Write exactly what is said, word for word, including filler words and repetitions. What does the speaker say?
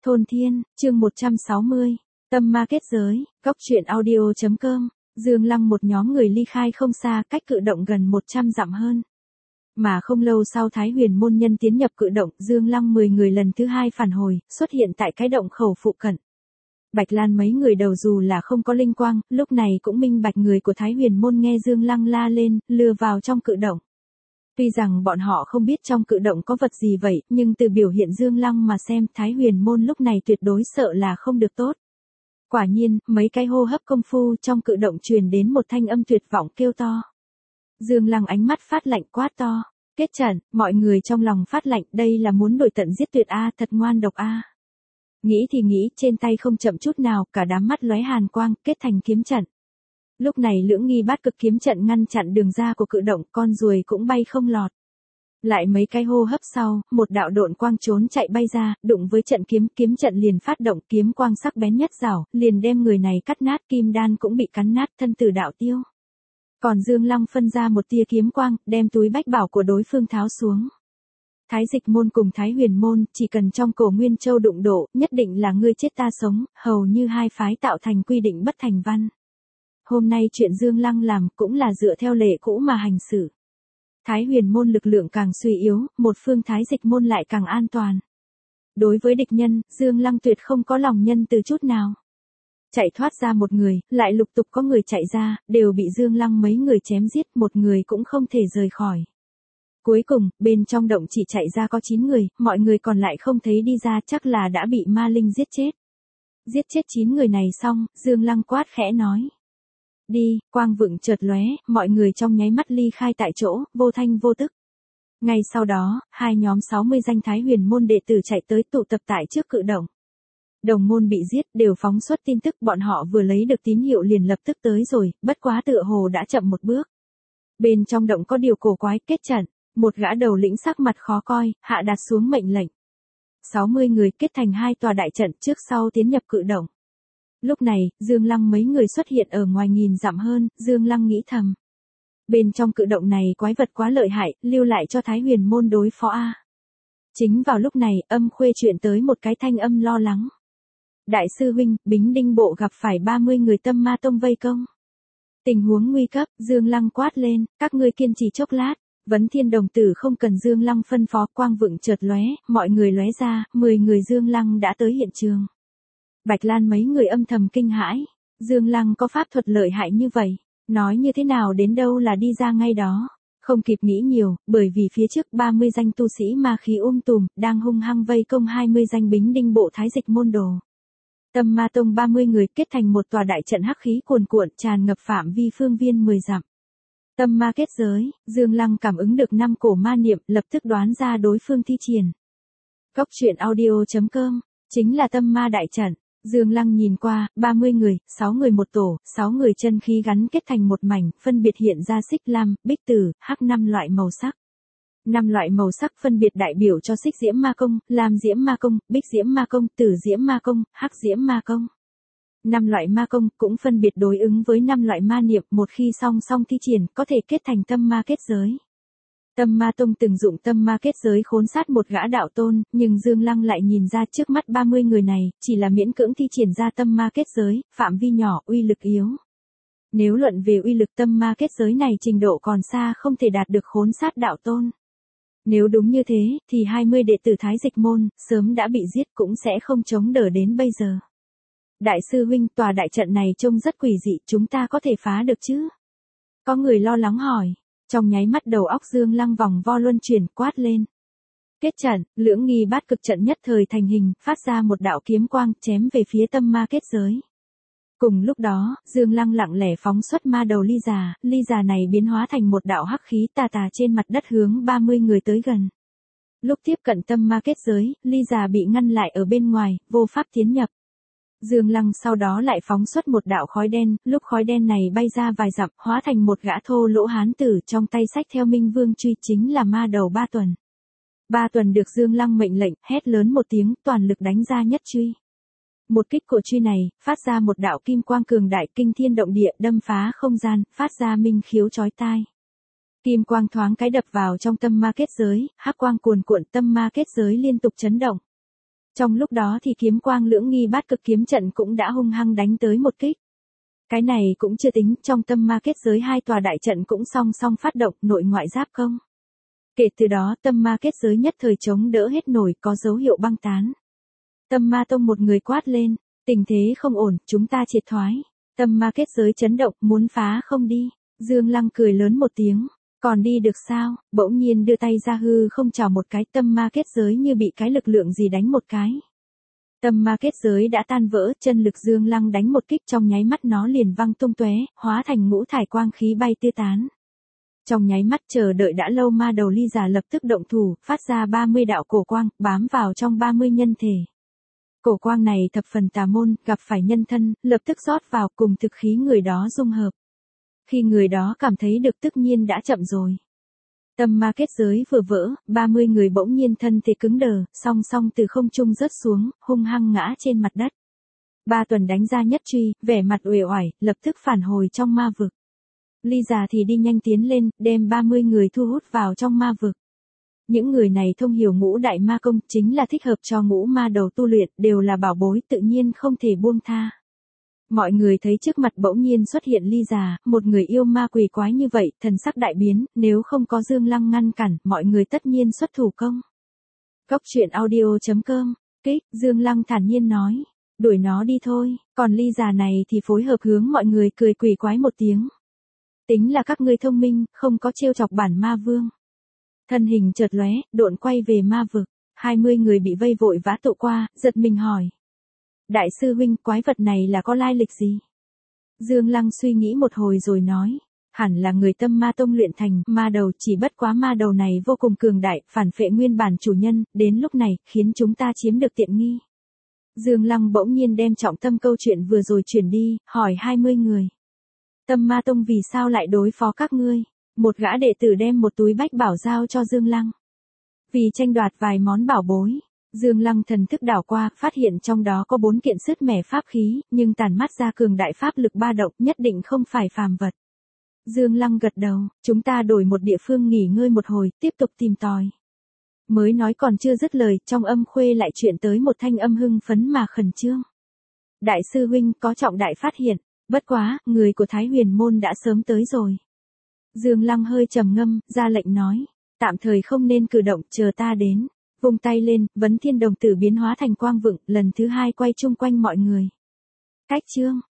Thôn Thiên, chương một trăm sáu mươi, Tâm Ma kết giới, góc truyện audio.com, Dương Lăng một nhóm người ly khai không xa, cách cự động gần một trăm dặm hơn. Mà không lâu sau Thái Huyền môn nhân tiến nhập cự động, Dương Lăng mười người lần thứ hai phản hồi, xuất hiện tại cái động khẩu phụ cận. Bạch Lan mấy người đầu dù là không có linh quang, lúc này cũng minh bạch người của Thái Huyền môn nghe Dương Lăng la lên, lừa vào trong cự động. Tuy rằng bọn họ không biết trong cự động có vật gì vậy, nhưng từ biểu hiện Dương Lăng mà xem, Thái Huyền môn lúc này tuyệt đối sợ là không được tốt. Quả nhiên, mấy cái hô hấp công phu trong cự động truyền đến một thanh âm tuyệt vọng kêu to. Dương Lăng ánh mắt phát lạnh quát to, kết trận, mọi người trong lòng phát lạnh, đây là muốn đuổi tận giết tuyệt a, thật ngoan độc a. Nghĩ thì nghĩ, trên tay không chậm chút nào, cả đám mắt lóe hàn quang, kết thành kiếm trận. Lúc này lưỡng nghi bát cực kiếm trận ngăn chặn đường ra của cự động, con ruồi cũng bay không lọt. Lại mấy cái hô hấp sau, một đạo độn quang trốn chạy bay ra, đụng với trận kiếm, kiếm trận liền phát động, kiếm quang sắc bén nhất rảo, liền đem người này cắt nát, kim đan cũng bị cắn nát, thân tử đạo tiêu. Còn Dương Lăng phân ra một tia kiếm quang, đem túi bách bảo của đối phương tháo xuống. Thái Dịch môn cùng Thái Huyền môn, chỉ cần trong cổ Nguyên Châu đụng độ, nhất định là ngươi chết ta sống, hầu như hai phái tạo thành quy định bất thành văn. Hôm nay chuyện Dương Lăng làm cũng là dựa theo lệ cũ mà hành xử. Thái Huyền môn lực lượng càng suy yếu, một phương Thái Dịch môn lại càng an toàn. Đối với địch nhân, Dương Lăng tuyệt không có lòng nhân từ chút nào. Chạy thoát ra một người, lại lục tục có người chạy ra, đều bị Dương Lăng mấy người chém giết, một người cũng không thể rời khỏi. Cuối cùng, bên trong động chỉ chạy ra có chín người, mọi người còn lại không thấy đi ra, chắc là đã bị ma linh giết chết. Giết chết chín người này xong, Dương Lăng quát khẽ nói. Đi, quang vựng chợt lóe, mọi người trong nháy mắt ly khai tại chỗ, vô thanh vô tức. Ngay sau đó, hai nhóm sáu mươi danh Thái Huyền môn đệ tử chạy tới tụ tập tại trước cự động. Đồng môn bị giết, đều phóng xuất tin tức, bọn họ vừa lấy được tín hiệu liền lập tức tới rồi, bất quá tựa hồ đã chậm một bước. Bên trong động có điều cổ quái, kết trận, một gã đầu lĩnh sắc mặt khó coi, hạ đặt xuống mệnh lệnh. sáu mươi người kết thành hai tòa đại trận trước sau tiến nhập cự động. Lúc này, Dương Lăng mấy người xuất hiện ở ngoài nghìn dặm hơn, Dương Lăng nghĩ thầm. Bên trong cự động này quái vật quá lợi hại, lưu lại cho Thái Huyền môn đối phó a. Chính vào lúc này, Âm Khuê chuyện tới một cái thanh âm lo lắng. Đại sư huynh, Bính Đinh bộ gặp phải ba mươi người Tâm Ma tông vây công. Tình huống nguy cấp, Dương Lăng quát lên, các ngươi kiên trì chốc lát. Vấn Thiên đồng tử không cần Dương Lăng phân phó, quang vựng chợt lóe, mọi người lóe ra, mười người Dương Lăng đã tới hiện trường. Bạch Lan mấy người âm thầm kinh hãi, Dương Lăng có pháp thuật lợi hại như vậy, nói như thế nào đến đâu là đi ra ngay đó, không kịp nghĩ nhiều, bởi vì phía trước ba mươi danh tu sĩ ma khí um tùm, đang hung hăng vây công hai mươi danh Bính Đinh bộ Thái Dịch môn đồ. Tâm Ma tông ba mươi người kết thành một tòa đại trận hắc khí cuồn cuộn tràn ngập phạm vi phương viên mười dặm. Tâm ma kết giới, Dương Lăng cảm ứng được năm cổ ma niệm, lập tức đoán ra đối phương thi triển. Góc truyện audio.com, chính là tâm ma đại trận. Dương Lăng nhìn qua, ba mươi người, sáu người một tổ, sáu người chân khí gắn kết thành một mảnh, phân biệt hiện ra xích lam, bích tử, hắc năm loại màu sắc. Năm loại màu sắc phân biệt đại biểu cho xích diễm ma công, lam diễm ma công, bích diễm ma công, tử diễm ma công, hắc diễm ma công. Năm loại ma công cũng phân biệt đối ứng với năm loại ma niệm, một khi song song thi triển, có thể kết thành tâm ma kết giới. Tâm Ma tông từng dụng tâm ma kết giới khốn sát một gã đạo tôn, nhưng Dương Lăng lại nhìn ra trước mắt ba mươi người này, chỉ là miễn cưỡng thi triển ra tâm ma kết giới, phạm vi nhỏ, uy lực yếu. Nếu luận về uy lực tâm ma kết giới này trình độ còn xa không thể đạt được khốn sát đạo tôn. Nếu đúng như thế, thì hai mươi đệ tử Thái Dịch môn, sớm đã bị giết cũng sẽ không chống đỡ đến bây giờ. Đại sư huynh, tòa đại trận này trông rất quỷ dị, chúng ta có thể phá được chứ? Có người lo lắng hỏi. Trong nháy mắt đầu óc Dương Lăng vòng vo luân chuyển, quát lên. Kết trận, lưỡng nghi bát cực trận nhất thời thành hình, phát ra một đạo kiếm quang, chém về phía tâm ma kết giới. Cùng lúc đó, Dương Lăng lặng lẽ phóng xuất ma đầu ly già, ly già này biến hóa thành một đạo hắc khí tà tà trên mặt đất hướng ba mươi người tới gần. Lúc tiếp cận tâm ma kết giới, ly già bị ngăn lại ở bên ngoài, vô pháp tiến nhập. Dương Lăng sau đó lại phóng xuất một đạo khói đen, lúc khói đen này bay ra vài dặm, hóa thành một gã thô lỗ hán tử, trong tay xách theo Minh Vương truy, chính là ma đầu Ba Tuần. Ba Tuần được Dương Lăng mệnh lệnh, hét lớn một tiếng, toàn lực đánh ra nhất truy. Một kích của truy này, phát ra một đạo kim quang cường đại, kinh thiên động địa, đâm phá không gian, phát ra minh khiếu chói tai. Kim quang thoáng cái đập vào trong tâm ma kết giới, hắc quang cuồn cuộn, tâm ma kết giới liên tục chấn động. Trong lúc đó thì kiếm quang lưỡng nghi bát cực kiếm trận cũng đã hung hăng đánh tới một kích. Cái này cũng chưa tính, trong tâm ma kết giới hai tòa đại trận cũng song song phát động nội ngoại giáp công. Kể từ đó tâm ma kết giới nhất thời chống đỡ hết nổi, có dấu hiệu băng tán. Tâm ma tông một người quát lên, tình thế không ổn, chúng ta triệt thoái. Tâm ma kết giới chấn động, muốn phá không đi. Dương Lăng cười lớn một tiếng, còn đi được sao, bỗng nhiên đưa tay ra hư không chào một cái, tâm ma kết giới như bị cái lực lượng gì đánh một cái. Tâm ma kết giới đã tan vỡ, chân lực Dương Lăng đánh một kích trong nháy mắt nó liền văng tung tóe, hóa thành ngũ thải quang khí bay tiêu tán. Trong nháy mắt chờ đợi đã lâu ma đầu ly giả lập tức động thủ, phát ra ba mươi đạo cổ quang, bám vào trong ba mươi nhân thể. Cổ quang này thập phần tà môn, gặp phải nhân thân, lập tức rót vào cùng thực khí người đó dung hợp. Khi người đó cảm thấy được tất nhiên đã chậm rồi. Tâm ma kết giới vừa vỡ, ba mươi người bỗng nhiên thân thể cứng đờ, song song từ không trung rớt xuống, hung hăng ngã trên mặt đất. Ba tuần đánh ra nhất truy, vẻ mặt uể oải, lập tức phản hồi trong ma vực. Ly già thì đi nhanh tiến lên, đem ba mươi người thu hút vào trong ma vực. Những người này thông hiểu ngũ đại ma công, chính là thích hợp cho ngũ ma đầu tu luyện, đều là bảo bối tự nhiên không thể buông tha. Mọi người thấy trước mặt bỗng nhiên xuất hiện ly già, một người yêu ma quỷ quái như vậy, thần sắc đại biến, nếu không có Dương Lăng ngăn cản, mọi người tất nhiên xuất thủ công. Cốc truyện audio chấm com, kích, Dương Lăng thản nhiên nói, đuổi nó đi thôi, còn ly già này thì phối hợp hướng mọi người cười quỷ quái một tiếng. Tính là các ngươi thông minh, không có trêu chọc bản ma vương. Thân hình chợt lóe, độn quay về ma vực, hai mươi người bị vây vội vã tụ qua, giật mình hỏi. Đại sư huynh, quái vật này là có lai lịch gì? Dương Lăng suy nghĩ một hồi rồi nói, hẳn là người tâm ma tông luyện thành, ma đầu, chỉ bất quá ma đầu này vô cùng cường đại, phản phệ nguyên bản chủ nhân, đến lúc này, khiến chúng ta chiếm được tiện nghi. Dương Lăng bỗng nhiên đem trọng tâm câu chuyện vừa rồi chuyển đi, hỏi hai mươi người. Tâm ma tông vì sao lại đối phó các ngươi? Một gã đệ tử đem một túi bách bảo giao cho Dương Lăng. Vì tranh đoạt vài món bảo bối. Dương Lăng thần thức đảo qua, phát hiện trong đó có bốn kiện sứt mẻ pháp khí, nhưng tản mát ra cường đại pháp lực ba động, nhất định không phải phàm vật. Dương Lăng gật đầu, chúng ta đổi một địa phương nghỉ ngơi một hồi, tiếp tục tìm tòi. Mới nói còn chưa dứt lời, trong âm khuê lại chuyển tới một thanh âm hưng phấn mà khẩn trương. Đại sư huynh có trọng đại phát hiện, bất quá, người của Thái Huyền môn đã sớm tới rồi. Dương Lăng hơi trầm ngâm, ra lệnh nói, tạm thời không nên cử động, chờ ta đến. Vung tay lên, vấn thiên đồng tử biến hóa thành quang vựng, lần thứ hai quay chung quanh mọi người. Cách chương,